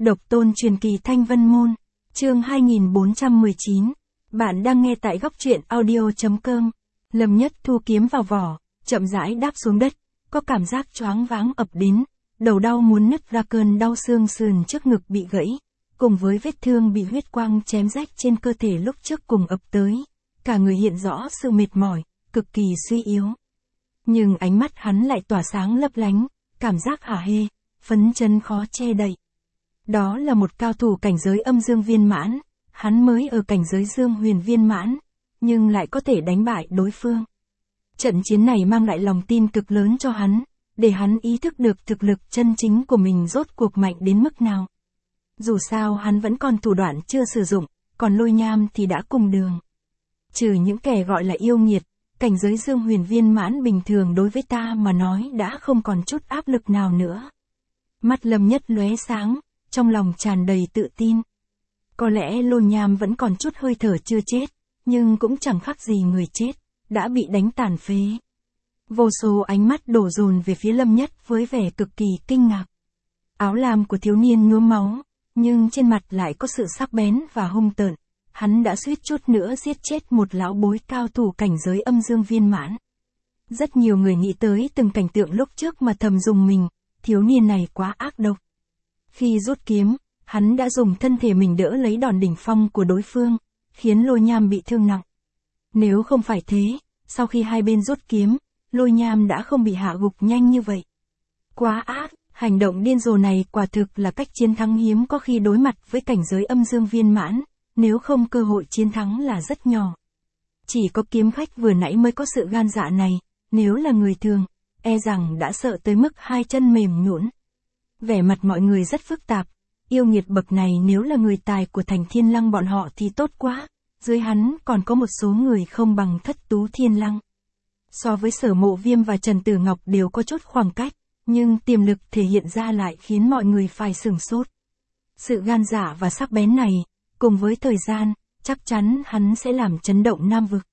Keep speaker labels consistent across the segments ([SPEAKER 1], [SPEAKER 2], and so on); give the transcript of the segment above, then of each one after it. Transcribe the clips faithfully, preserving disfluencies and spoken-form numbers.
[SPEAKER 1] Độc tôn truyền kỳ Thanh Vân Môn, chương hai nghìn bốn trăm mười chín. Bạn đang nghe tại góc truyện audio.com. Lâm Nhất thu kiếm vào vỏ, chậm rãi đáp xuống đất, có cảm giác choáng váng ập đến, đầu đau muốn nứt ra, cơn đau xương sườn trước ngực bị gãy, cùng với vết thương bị huyết quang chém rách trên cơ thể lúc trước cùng ập tới, cả người hiện rõ sự mệt mỏi, cực kỳ suy yếu. Nhưng ánh mắt hắn lại tỏa sáng lấp lánh, cảm giác hả hê, phấn chấn khó che đậy. Đó là một cao thủ cảnh giới âm dương viên mãn, hắn mới ở cảnh giới dương huyền viên mãn, nhưng lại có thể đánh bại đối phương. Trận chiến này mang lại lòng tin cực lớn cho hắn, để hắn ý thức được thực lực chân chính của mình rốt cuộc mạnh đến mức nào. Dù sao hắn vẫn còn thủ đoạn chưa sử dụng, còn Lôi Nham thì đã cùng đường. Trừ những kẻ gọi là yêu nghiệt, cảnh giới dương huyền viên mãn bình thường đối với ta mà nói đã không còn chút áp lực nào nữa. Mắt Lâm Nhất lóe sáng, trong lòng tràn đầy tự tin. Có lẽ Lôi Nham vẫn còn chút hơi thở chưa chết, nhưng cũng chẳng khác gì người chết, đã bị đánh tàn phế. Vô số ánh mắt đổ dồn về phía Lâm Nhất với vẻ cực kỳ kinh ngạc. Áo lam của thiếu niên nhuốm máu, nhưng trên mặt lại có sự sắc bén và hung tợn. Hắn đã suýt chút nữa giết chết một lão bối cao thủ cảnh giới âm dương viên mãn. Rất nhiều người nghĩ tới từng cảnh tượng lúc trước mà thầm dùng mình, thiếu niên này quá ác độc. Khi rút kiếm, hắn đã dùng thân thể mình đỡ lấy đòn đỉnh phong của đối phương, khiến Lôi Nham bị thương nặng. Nếu không phải thế, sau khi hai bên rút kiếm, Lôi Nham đã không bị hạ gục nhanh như vậy. Quá ác, hành động điên rồ này quả thực là cách chiến thắng hiếm có khi đối mặt với cảnh giới âm dương viên mãn, nếu không cơ hội chiến thắng là rất nhỏ. Chỉ có kiếm khách vừa nãy mới có sự gan dạ này, nếu là người thường, e rằng đã sợ tới mức hai chân mềm nhũn. Vẻ mặt mọi người rất phức tạp, yêu nghiệt bậc này nếu là người tài của thành Thiên Lăng bọn họ thì tốt quá, dưới hắn còn có một số người không bằng Thất Tú Thiên Lăng. So với Sở Mộ Viêm và Trần Tử Ngọc đều có chút khoảng cách, nhưng tiềm lực thể hiện ra lại khiến mọi người phải sửng sốt. Sự gan dạ và sắc bén này, cùng với thời gian, chắc chắn hắn sẽ làm chấn động Nam Vực.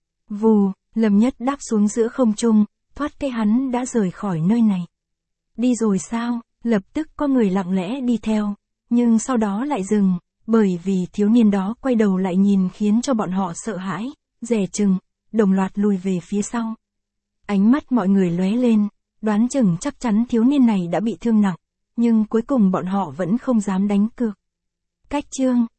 [SPEAKER 1] Vù, Lâm Nhất đáp xuống giữa không trung, thoát cái hắn đã rời khỏi nơi này. Đi rồi sao? Lập tức có người lặng lẽ đi theo, nhưng sau đó lại dừng, bởi vì thiếu niên đó quay đầu lại nhìn khiến cho bọn họ sợ hãi, dè chừng, đồng loạt lùi về phía sau. Ánh mắt mọi người lóe lên, đoán chừng chắc chắn thiếu niên này đã bị thương nặng, nhưng cuối cùng bọn họ vẫn không dám đánh cược. Cách chương